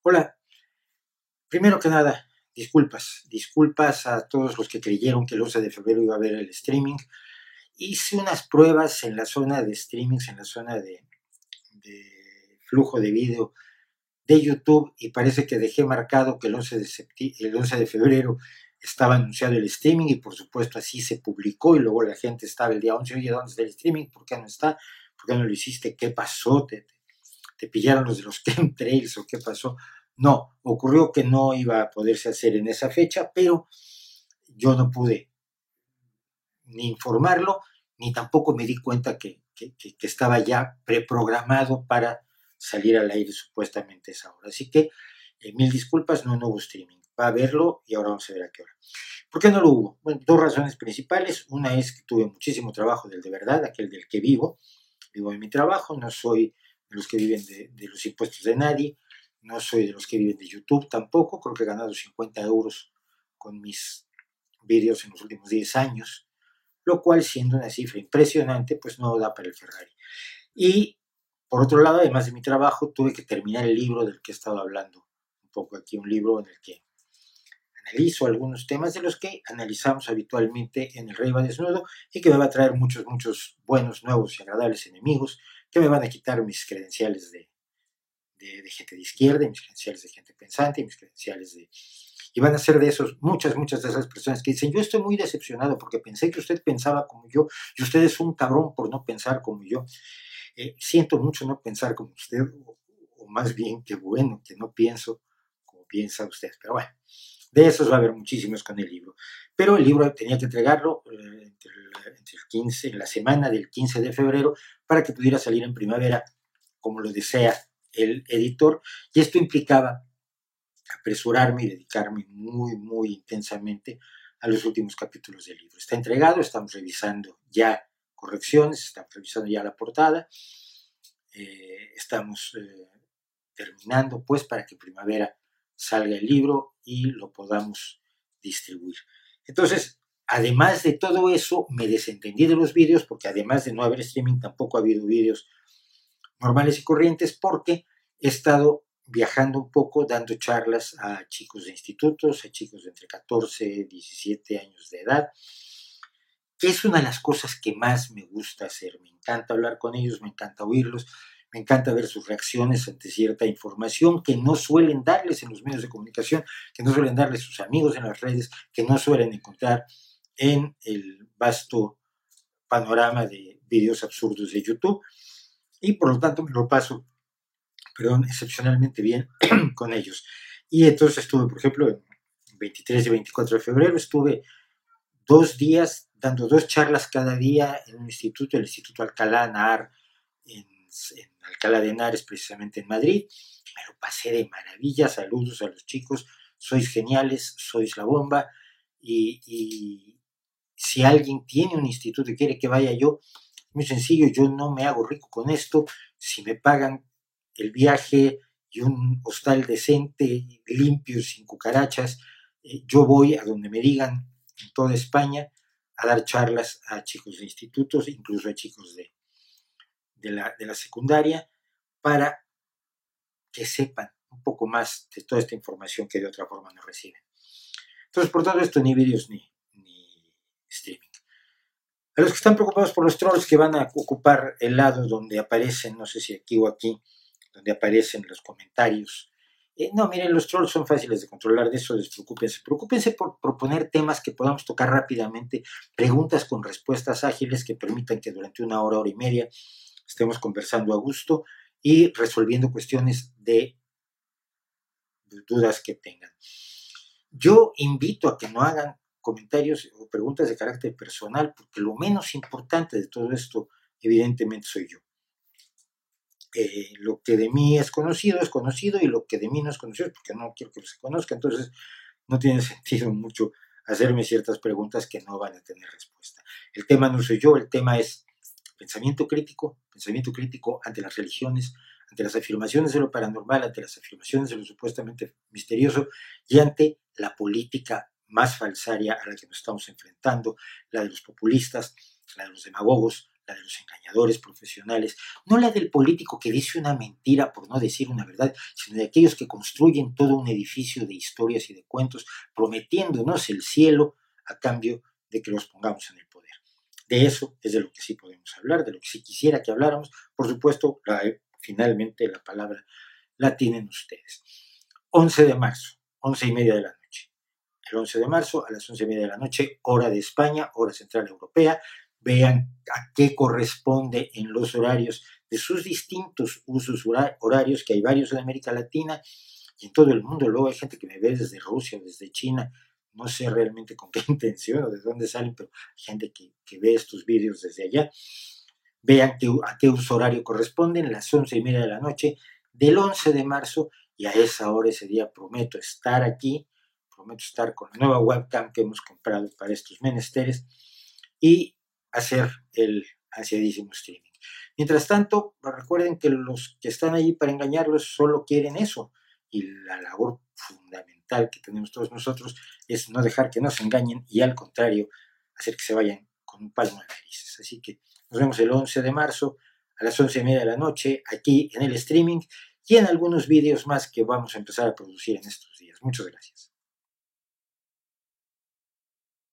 Hola, primero que nada, disculpas a todos los que creyeron que el 11 de febrero iba a haber el streaming. Hice unas pruebas en la zona de streamings, en la zona de flujo de vídeo de YouTube y parece que dejé marcado que el 11 de febrero estaba anunciado el streaming y por supuesto así se publicó y luego la gente estaba el día 11, oye, ¿dónde está el streaming? ¿Por qué no está? ¿Por qué no lo hiciste? ¿Qué pasó? ¿Te pillaron los de los chemtrails o qué pasó? No, ocurrió que no iba a poderse hacer en esa fecha, pero yo no pude ni informarlo, ni tampoco me di cuenta que estaba ya preprogramado para salir al aire supuestamente esa hora. Así que mil disculpas, no hubo streaming. Va a haberlo y ahora vamos a ver a qué hora. ¿Por qué no lo hubo? Bueno, dos razones principales. Una es que tuve muchísimo trabajo del de verdad, aquel del que vivo. Vivo en mi trabajo, no soy de los que viven de los impuestos de nadie, no soy de los que viven de YouTube tampoco. Creo que he ganado 50 euros con mis vídeos en los últimos 10 años, lo cual, siendo una cifra impresionante, pues no da para el Ferrari. Y por otro lado, además de mi trabajo, tuve que terminar el libro del que he estado hablando un poco aquí, un libro en el que analizo algunos temas de los que analizamos habitualmente en El Rey va Desnudo y que me va a traer muchos buenos, nuevos y agradables enemigos que me van a quitar mis credenciales de gente de izquierda, mis credenciales de gente pensante, mis credenciales de... Y van a ser de esos, muchas de esas personas que dicen, yo estoy muy decepcionado porque pensé que usted pensaba como yo y usted es un cabrón por no pensar como yo. Siento mucho no pensar como usted, o más bien que bueno que no pienso como piensa usted, pero bueno, de esos va a haber muchísimos con el libro. Pero el libro tenía que entregarlo entre el 15, en la semana del 15 de febrero para que pudiera salir en primavera, como lo desea el editor, y esto implicaba apresurarme y dedicarme muy intensamente a los últimos capítulos del libro. Está entregado, estamos revisando ya correcciones, estamos revisando ya la portada, estamos terminando pues para que en primavera salga el libro y lo podamos distribuir. Entonces, además de todo eso, me desentendí de los vídeos porque además de no haber streaming, tampoco ha habido vídeos normales y corrientes porque he estado viajando un poco, dando charlas a chicos de institutos, a chicos de entre 14 y 17 años de edad, que es una de las cosas que más me gusta hacer. Me encanta hablar con ellos, me encanta oírlos, me encanta ver sus reacciones ante cierta información que no suelen darles en los medios de comunicación, que no suelen darles sus amigos en las redes, que no suelen encontrar en el vasto panorama de videos absurdos de YouTube. Y por lo tanto me lo paso, excepcionalmente bien con ellos. Y entonces estuve, por ejemplo, el 23 y 24 de febrero, estuve 2 días dando 2 charlas cada día en un instituto, el Instituto Alcalá Nahar, en Alcalá de Henares, precisamente en Madrid. Me lo pasé de maravilla, saludos a los chicos, sois geniales, sois la bomba, y si alguien tiene un instituto y quiere que vaya yo, muy sencillo, yo no me hago rico con esto, si me pagan el viaje y un hostal decente, limpio, sin cucarachas, yo voy a donde me digan en toda España a dar charlas a chicos de institutos, incluso a chicos de la secundaria, para que sepan un poco más de toda esta información que de otra forma no reciben. Entonces, por todo esto, ni vídeos ni streaming. A los que están preocupados por los trolls que van a ocupar el lado donde aparecen, no sé si aquí o aquí, donde aparecen los comentarios. No, miren, los trolls son fáciles de controlar, de eso despreocúpense. Preocúpense por proponer temas que podamos tocar rápidamente, preguntas con respuestas ágiles que permitan que durante una hora y media estemos conversando a gusto y resolviendo cuestiones de dudas que tengan. Yo invito a que no hagan comentarios o preguntas de carácter personal, porque lo menos importante de todo esto, evidentemente, soy yo. Lo que de mí es conocido, y lo que de mí no es conocido, porque no quiero que se conozca, entonces no tiene sentido mucho hacerme ciertas preguntas que no van a tener respuesta. El tema no soy yo, el tema es pensamiento crítico ante las religiones, ante las afirmaciones de lo paranormal, ante las afirmaciones de lo supuestamente misterioso y ante la política más falsaria a la que nos estamos enfrentando, la de los populistas, la de los demagogos, la de los engañadores profesionales, no la del político que dice una mentira por no decir una verdad, sino de aquellos que construyen todo un edificio de historias y de cuentos, prometiéndonos el cielo a cambio de que los pongamos en el poder. De eso es de lo que sí podemos hablar, de lo que sí quisiera que habláramos. Por supuesto, finalmente la palabra la tienen ustedes. 11 de marzo, 11:30 de la noche. El 11 de marzo a las 11:30 de la noche, hora de España, hora central europea. Vean a qué corresponde en los horarios de sus distintos usos horarios, que hay varios en América Latina y en todo el mundo. Luego hay gente que me ve desde Rusia o desde China, no sé realmente con qué intención o de dónde salen, pero hay gente que ve estos vídeos desde allá. Vean a qué uso horario corresponden, las 11:30 de la noche del 11 de marzo, y a esa hora, ese día, prometo estar aquí, prometo estar con la nueva webcam que hemos comprado para estos menesteres y hacer el ansiadísimo streaming. Mientras tanto, recuerden que los que están allí para engañarlos solo quieren eso, y la labor fundamental que tenemos todos nosotros es no dejar que nos engañen y, al contrario, hacer que se vayan con un palmo de narices. Así que nos vemos el 11 de marzo a las 11:30 de la noche aquí en el streaming y en algunos vídeos más que vamos a empezar a producir en estos días. Muchas gracias.